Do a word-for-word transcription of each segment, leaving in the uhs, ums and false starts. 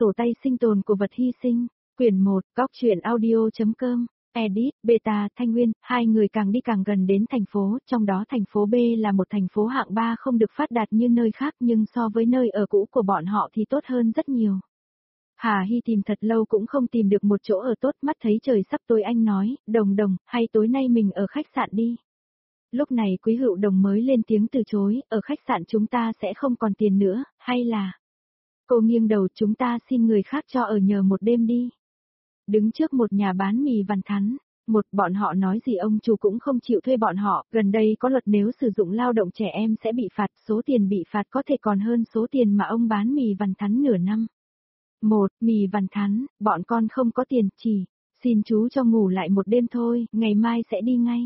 sổ tay sinh tồn của vật hy sinh. Quyển một, góc truyện audio.com. Edit, Beta, Thanh Nguyên, hai người càng đi càng gần đến thành phố, trong đó thành phố B là một thành phố hạng ba không được phát đạt như nơi khác nhưng so với nơi ở cũ của bọn họ thì tốt hơn rất nhiều. Hà Hy tìm thật lâu cũng không tìm được một chỗ ở tốt, mắt thấy trời sắp tối anh nói, Đồng Đồng, hay tối nay mình ở khách sạn đi. Lúc này Quý Hữu Đồng mới lên tiếng từ chối, ở khách sạn chúng ta sẽ không còn tiền nữa, hay là... Cô nghiêng đầu, chúng ta xin người khác cho ở nhờ một đêm đi. Đứng trước một nhà bán mì vằn thắn, một bọn họ nói gì ông chủ cũng không chịu thuê bọn họ, gần đây có luật nếu sử dụng lao động trẻ em sẽ bị phạt, số tiền bị phạt có thể còn hơn số tiền mà ông bán mì vằn thắn nửa năm. Một, mì vằn thắn, bọn con không có tiền, chỉ, xin chú cho ngủ lại một đêm thôi, ngày mai sẽ đi ngay.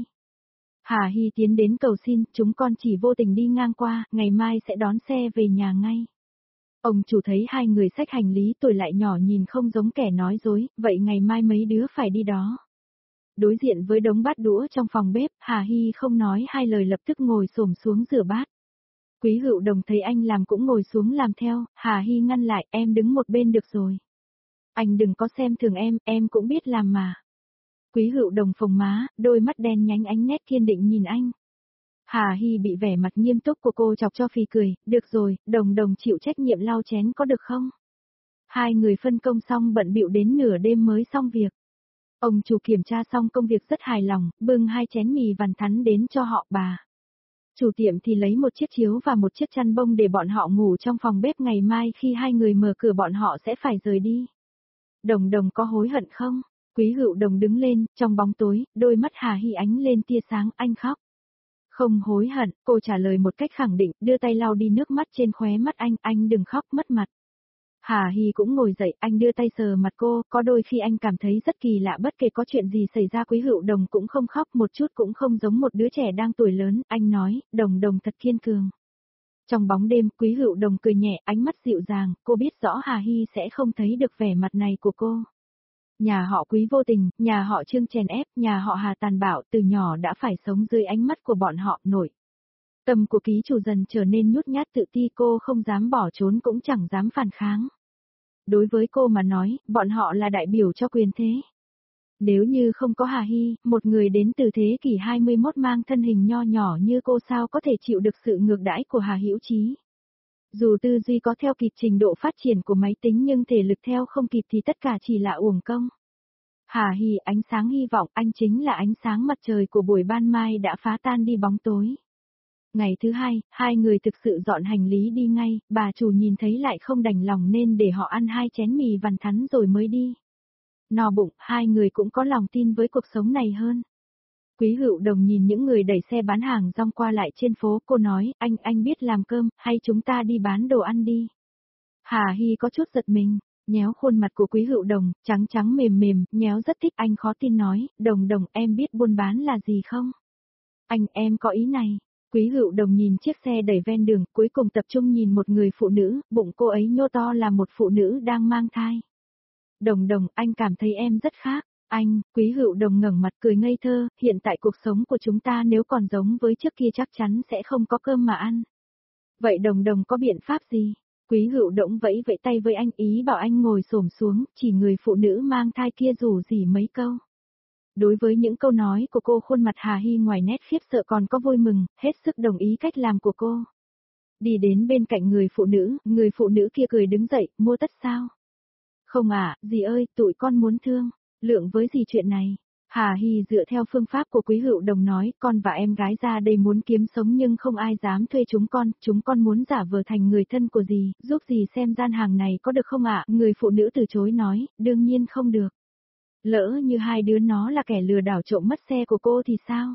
Hà Hy tiến đến cầu xin, chúng con chỉ vô tình đi ngang qua, ngày mai sẽ đón xe về nhà ngay. Ông chủ thấy hai người xách hành lý tuổi lại nhỏ nhìn không giống kẻ nói dối, vậy ngày mai mấy đứa phải đi đó. Đối diện với đống bát đũa trong phòng bếp, Hà Hy không nói hai lời lập tức ngồi xổm xuống rửa bát. Quý Hữu Đồng thấy anh làm cũng ngồi xuống làm theo, Hà Hy ngăn lại, em đứng một bên được rồi. Anh đừng có xem thường em, em cũng biết làm mà. Quý Hữu Đồng phồng má, đôi mắt đen nhánh ánh nét kiên định nhìn anh. Hà Hy bị vẻ mặt nghiêm túc của cô chọc cho phì cười, được rồi, Đồng Đồng chịu trách nhiệm lau chén có được không? Hai người phân công xong bận bịu đến nửa đêm mới xong việc. Ông chủ kiểm tra xong công việc rất hài lòng, bưng hai chén mì vằn thắn đến cho họ bà. Chủ tiệm thì lấy một chiếc chiếu và một chiếc chăn bông để bọn họ ngủ trong phòng bếp, ngày mai khi hai người mở cửa bọn họ sẽ phải rời đi. Đồng Đồng có hối hận không? Quý Hữu Đồng đứng lên, trong bóng tối, đôi mắt Hà Hy ánh lên tia sáng, anh khóc. Không hối hận, cô trả lời một cách khẳng định, đưa tay lau đi nước mắt trên khóe mắt anh, anh đừng khóc mất mặt. Hà Hy cũng ngồi dậy, anh đưa tay sờ mặt cô, có đôi khi anh cảm thấy rất kỳ lạ, bất kể có chuyện gì xảy ra Quý Hữu Đồng cũng không khóc, một chút cũng không giống một đứa trẻ đang tuổi lớn, anh nói, Đồng Đồng thật kiên cường. Trong bóng đêm, Quý Hữu Đồng cười nhẹ, ánh mắt dịu dàng, cô biết rõ Hà Hy sẽ không thấy được vẻ mặt này của cô. Nhà họ Quý vô tình, nhà họ Trương chèn ép, nhà họ Hà tàn bạo, từ nhỏ đã phải sống dưới ánh mắt của bọn họ, nổi. Tâm của ký chủ dần trở nên nhút nhát tự ti, cô không dám bỏ trốn cũng chẳng dám phản kháng. Đối với cô mà nói, bọn họ là đại biểu cho quyền thế. Nếu như không có Hà Hy, một người đến từ thế kỷ hai mươi mốt mang thân hình nho nhỏ như cô sao có thể chịu được sự ngược đãi của Hà Hữu Chí. Dù tư duy có theo kịp trình độ phát triển của máy tính nhưng thể lực theo không kịp thì tất cả chỉ là uổng công. Hà Hy, ánh sáng hy vọng, anh chính là ánh sáng mặt trời của buổi ban mai đã phá tan đi bóng tối. Ngày thứ hai, hai người thực sự dọn hành lý đi ngay, bà chủ nhìn thấy lại không đành lòng nên để họ ăn hai chén mì vằn thắn rồi mới đi. No bụng, hai người cũng có lòng tin với cuộc sống này hơn. Quý Hữu Đồng nhìn những người đẩy xe bán hàng rong qua lại trên phố, cô nói, anh, anh biết làm cơm, hay chúng ta đi bán đồ ăn đi. Hà Hy có chút giật mình, nhéo khuôn mặt của Quý Hữu Đồng, trắng trắng mềm mềm, nhéo rất thích, anh khó tin nói, Đồng Đồng, em biết buôn bán là gì không? Anh, em có ý này. Quý Hữu Đồng nhìn chiếc xe đẩy ven đường, cuối cùng tập trung nhìn một người phụ nữ, bụng cô ấy nhô to là một phụ nữ đang mang thai. Đồng Đồng, anh cảm thấy em rất khác. Anh, Quý Hữu Đồng ngẩng mặt cười ngây thơ, hiện tại cuộc sống của chúng ta nếu còn giống với trước kia chắc chắn sẽ không có cơm mà ăn. Vậy Đồng Đồng có biện pháp gì? Quý Hữu Đồng vẫy vẫy tay với anh, ý bảo anh ngồi xổm xuống, chỉ người phụ nữ mang thai kia rủ rỉ mấy câu. Đối với những câu nói của cô, khuôn mặt Hà Hy ngoài nét khiếp sợ còn có vui mừng, hết sức đồng ý cách làm của cô. Đi đến bên cạnh người phụ nữ, người phụ nữ kia cười đứng dậy, mua tất sao? Không à, dì ơi, tụi con muốn thương, lượng với gì chuyện này? Hà Hy dựa theo phương pháp của Quý Hữu Đồng nói, con và em gái ra đây muốn kiếm sống nhưng không ai dám thuê chúng con, chúng con muốn giả vờ thành người thân của dì, giúp dì xem gian hàng này có được không ạ? Người phụ nữ từ chối nói, đương nhiên không được. Lỡ như hai đứa nó là kẻ lừa đảo trộm mất xe của cô thì sao?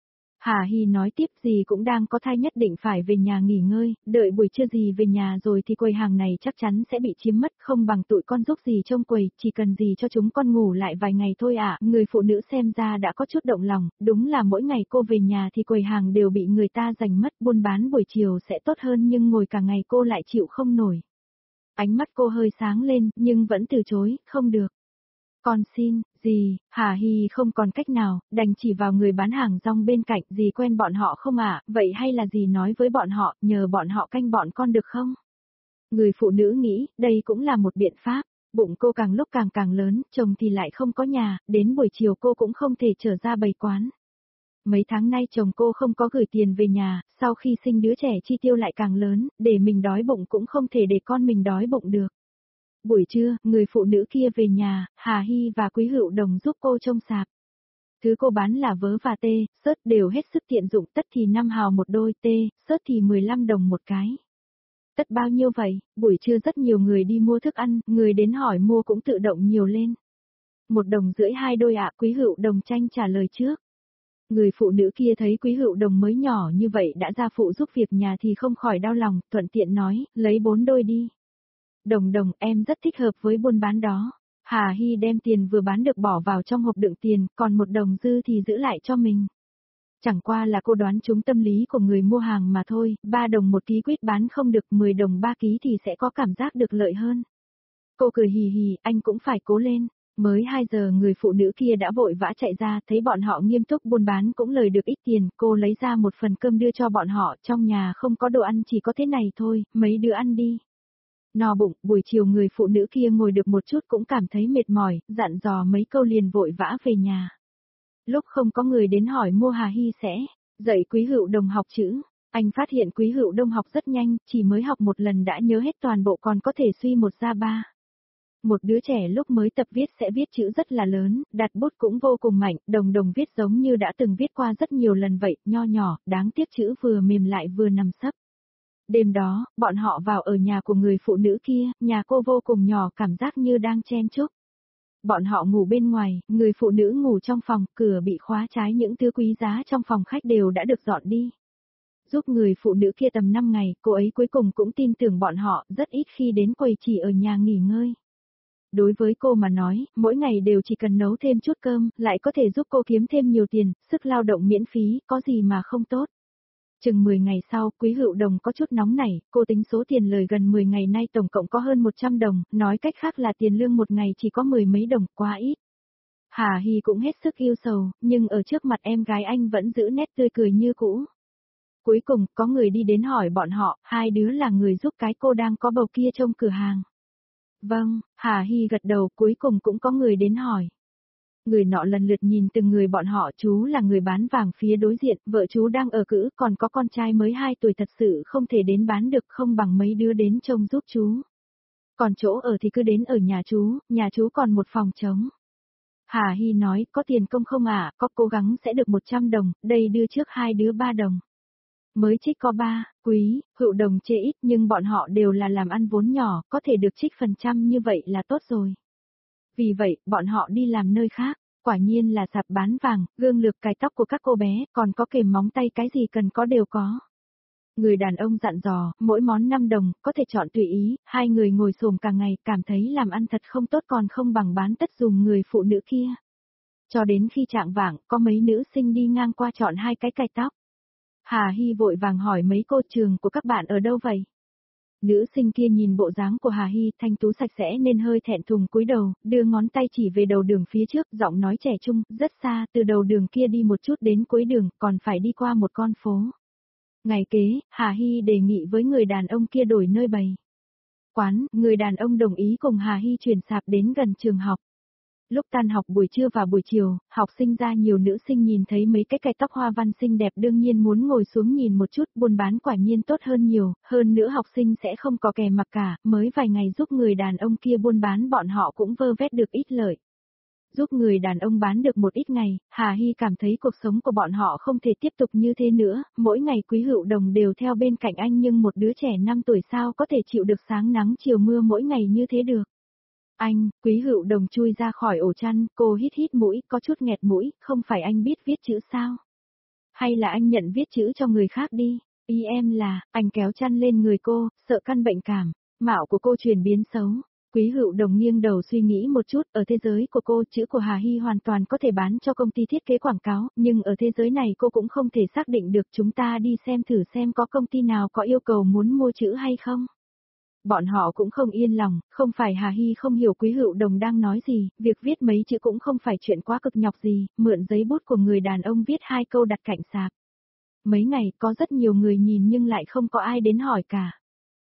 Hà Hy nói tiếp, dì cũng đang có thai nhất định phải về nhà nghỉ ngơi, đợi buổi trưa dì về nhà rồi thì quầy hàng này chắc chắn sẽ bị chiếm mất, không bằng tụi con giúp dì trông quầy, chỉ cần dì cho chúng con ngủ lại vài ngày thôi ạ. Người phụ nữ xem ra đã có chút động lòng, đúng là mỗi ngày cô về nhà thì quầy hàng đều bị người ta giành mất, buôn bán buổi chiều sẽ tốt hơn nhưng ngồi cả ngày cô lại chịu không nổi. Ánh mắt cô hơi sáng lên, nhưng vẫn từ chối, không được. Con xin, dì, Hà Hy không còn cách nào, đành chỉ vào người bán hàng rong bên cạnh, dì quen bọn họ không ạ, vậy hay là dì nói với bọn họ, nhờ bọn họ canh bọn con được không? Người phụ nữ nghĩ, đây cũng là một biện pháp. Bụng cô càng lúc càng càng lớn, chồng thì lại không có nhà, đến buổi chiều cô cũng không thể trở ra bày quán. Mấy tháng nay chồng cô không có gửi tiền về nhà, sau khi sinh đứa trẻ chi tiêu lại càng lớn, để mình đói bụng cũng không thể để con mình đói bụng được. Buổi trưa, người phụ nữ kia về nhà, Hà Hy và Quý Hữu Đồng giúp cô trông sạp. Thứ cô bán là vớ và tê, sớt đều hết sức tiện dụng, tất thì năm hào một đôi, tê, sớt thì mười lăm đồng một cái. Tất bao nhiêu vậy? Buổi trưa rất nhiều người đi mua thức ăn, người đến hỏi mua cũng tự động nhiều lên. Một đồng rưỡi hai đôi ạ, Quý Hữu Đồng tranh trả lời trước. Người phụ nữ kia thấy Quý Hữu Đồng mới nhỏ như vậy đã ra phụ giúp việc nhà thì không khỏi đau lòng, thuận tiện nói, lấy bốn đôi đi. Đồng đồng, em rất thích hợp với buôn bán đó. Hà Hy đem tiền vừa bán được bỏ vào trong hộp đựng tiền, còn một đồng dư thì giữ lại cho mình. Chẳng qua là cô đoán trúng tâm lý của người mua hàng mà thôi, ba đồng một ký quýt bán không được, mười đồng ba ký thì sẽ có cảm giác được lợi hơn. Cô cười hì hì, anh cũng phải cố lên. Mới hai giờ người phụ nữ kia đã vội vã chạy ra, thấy bọn họ nghiêm túc buôn bán cũng lời được ít tiền, cô lấy ra một phần cơm đưa cho bọn họ, trong nhà không có đồ ăn chỉ có thế này thôi, mấy đứa ăn đi. No bụng, buổi chiều người phụ nữ kia ngồi được một chút cũng cảm thấy mệt mỏi, dặn dò mấy câu liền vội vã về nhà. Lúc không có người đến hỏi mua Hà Hy sẽ dạy Quý Hữu Đồng học chữ, anh phát hiện Quý Hữu Đồng học rất nhanh, chỉ mới học một lần đã nhớ hết toàn bộ, còn có thể suy một ra ba. Một đứa trẻ lúc mới tập viết sẽ viết chữ rất là lớn, đặt bút cũng vô cùng mạnh, đồng đồng viết giống như đã từng viết qua rất nhiều lần vậy, nho nhỏ, đáng tiếc chữ vừa mềm lại vừa nằm sấp. Đêm đó, bọn họ vào ở nhà của người phụ nữ kia, nhà cô vô cùng nhỏ, cảm giác như đang chen chúc. Bọn họ ngủ bên ngoài, người phụ nữ ngủ trong phòng, cửa bị khóa trái, những thứ quý giá trong phòng khách đều đã được dọn đi. Giúp người phụ nữ kia tầm năm ngày, cô ấy cuối cùng cũng tin tưởng bọn họ, rất ít khi đến quầy chỉ ở nhà nghỉ ngơi. Đối với cô mà nói, mỗi ngày đều chỉ cần nấu thêm chút cơm, lại có thể giúp cô kiếm thêm nhiều tiền, sức lao động miễn phí, có gì mà không tốt. Chừng mười ngày sau, Quý Hữu Đồng có chút nóng nảy, cô tính số tiền lời gần mười ngày nay tổng cộng có hơn một trăm đồng, nói cách khác là tiền lương một ngày chỉ có mười mấy đồng, quá ít. Hà Hy cũng hết sức yêu sầu, nhưng ở trước mặt em gái anh vẫn giữ nét tươi cười như cũ. Cuối cùng, có người đi đến hỏi bọn họ, hai đứa là người giúp cái cô đang có bầu kia trong cửa hàng. Vâng, Hà Hy gật đầu, cuối cùng cũng có người đến hỏi. Người nọ lần lượt nhìn từng người bọn họ, chú là người bán vàng phía đối diện, vợ chú đang ở cữ, còn có con trai mới hai tuổi thật sự không thể đến bán được, không bằng mấy đứa đến trông giúp chú. Còn chỗ ở thì cứ đến ở nhà chú, nhà chú còn một phòng trống. Hà Hy nói, có tiền công không ạ, à? Có, cố gắng sẽ được một trăm đồng, đây đưa trước hai đứa ba đồng. Mới trích có ba, Quý, Hữu Đồng chê ít nhưng bọn họ đều là làm ăn vốn nhỏ, có thể được trích phần trăm như vậy là tốt rồi. Vì vậy, bọn họ đi làm nơi khác, quả nhiên là sạp bán vàng, gương lược cài tóc của các cô bé, còn có kềm móng tay, cái gì cần có đều có. Người đàn ông dặn dò, mỗi món năm đồng, có thể chọn tùy ý, hai người ngồi xổm cả ngày, cảm thấy làm ăn thật không tốt, còn không bằng bán tất dùng người phụ nữ kia. Cho đến khi trạng vạng, có mấy nữ sinh đi ngang qua chọn hai cái cài tóc. Hà Hy vội vàng hỏi mấy cô, trường của các bạn ở đâu vậy? Nữ sinh kia nhìn bộ dáng của Hà Hy thanh tú sạch sẽ nên hơi thẹn thùng cúi đầu, đưa ngón tay chỉ về đầu đường phía trước, giọng nói trẻ trung, rất xa, từ đầu đường kia đi một chút đến cuối đường, còn phải đi qua một con phố. Ngày kế, Hà Hy đề nghị với người đàn ông kia đổi nơi bày quán, người đàn ông đồng ý cùng Hà Hy chuyển sạp đến gần trường học. Lúc tan học buổi trưa và buổi chiều, học sinh ra nhiều, nữ sinh nhìn thấy mấy cái cài tóc hoa văn xinh đẹp đương nhiên muốn ngồi xuống nhìn một chút, buôn bán quả nhiên tốt hơn nhiều, hơn nữa học sinh sẽ không có kè mặc cả, mới vài ngày giúp người đàn ông kia buôn bán bọn họ cũng vơ vét được ít lợi. Giúp người đàn ông bán được một ít ngày, Hà Hy cảm thấy cuộc sống của bọn họ không thể tiếp tục như thế nữa, mỗi ngày Quý Hữu Đồng đều theo bên cạnh anh nhưng một đứa trẻ năm tuổi sao có thể chịu được sáng nắng chiều mưa mỗi ngày như thế được. Anh, Quý Hữu Đồng chui ra khỏi ổ chăn, cô hít hít mũi, có chút nghẹt mũi, không phải anh biết viết chữ sao? Hay là anh nhận viết chữ cho người khác đi? Ý em là, anh kéo chăn lên người cô, sợ căn bệnh cảm, mạo của cô chuyển biến xấu. Quý Hữu Đồng nghiêng đầu suy nghĩ một chút, ở thế giới của cô, chữ của Hà Hy hoàn toàn có thể bán cho công ty thiết kế quảng cáo, nhưng ở thế giới này cô cũng không thể xác định được, chúng ta đi xem thử xem có công ty nào có yêu cầu muốn mua chữ hay không. Bọn họ cũng không yên lòng, không phải Hà Hy không hiểu Quý Hữu Đồng đang nói gì, việc viết mấy chữ cũng không phải chuyện quá cực nhọc gì, mượn giấy bút của người đàn ông viết hai câu đặt cạnh sạp. Mấy ngày có rất nhiều người nhìn nhưng lại không có ai đến hỏi cả.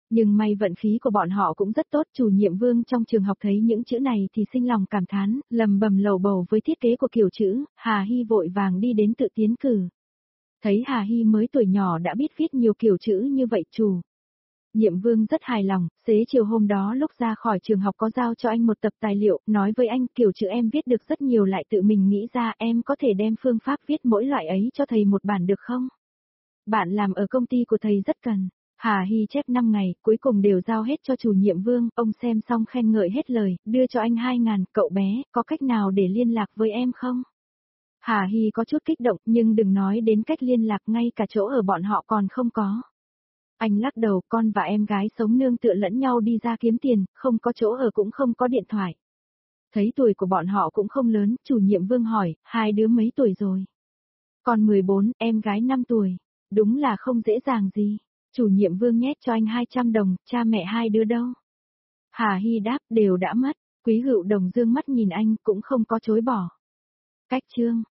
Nhưng may vận khí của bọn họ cũng rất tốt, chủ nhiệm Vương trong trường học thấy những chữ này thì sinh lòng cảm thán, lầm bầm lầu bầu với thiết kế của kiểu chữ, Hà Hy vội vàng đi đến tự tiến cử. Thấy Hà Hy mới tuổi nhỏ đã biết viết nhiều kiểu chữ như vậy chủ. Nhiệm Vương rất hài lòng, xế chiều hôm đó lúc ra khỏi trường học có giao cho anh một tập tài liệu, nói với anh kiểu chữ em viết được rất nhiều lại tự mình nghĩ ra, em có thể đem phương pháp viết mỗi loại ấy cho thầy một bản được không? Bạn làm ở công ty của thầy rất cần. Hà Hy chép năm ngày, cuối cùng đều giao hết cho chủ nhiệm Vương, ông xem xong khen ngợi hết lời, đưa cho anh hai ngàn, cậu bé, có cách nào để liên lạc với em không? Hà Hy có chút kích động, nhưng đừng nói đến cách liên lạc, ngay cả chỗ ở bọn họ còn không có. Anh lắc đầu, con và em gái sống nương tựa lẫn nhau đi ra kiếm tiền, không có chỗ ở cũng không có điện thoại. Thấy tuổi của bọn họ cũng không lớn, chủ nhiệm Vương hỏi, hai đứa mấy tuổi rồi? Con mười bốn, em gái năm tuổi. Đúng là không dễ dàng gì. Chủ nhiệm Vương nhét cho anh hai trăm đồng, cha mẹ hai đứa đâu? Hà Hy đáp, đều đã mất. Quý Hữu Đồng dương mắt nhìn anh, cũng không có chối bỏ. Cách chương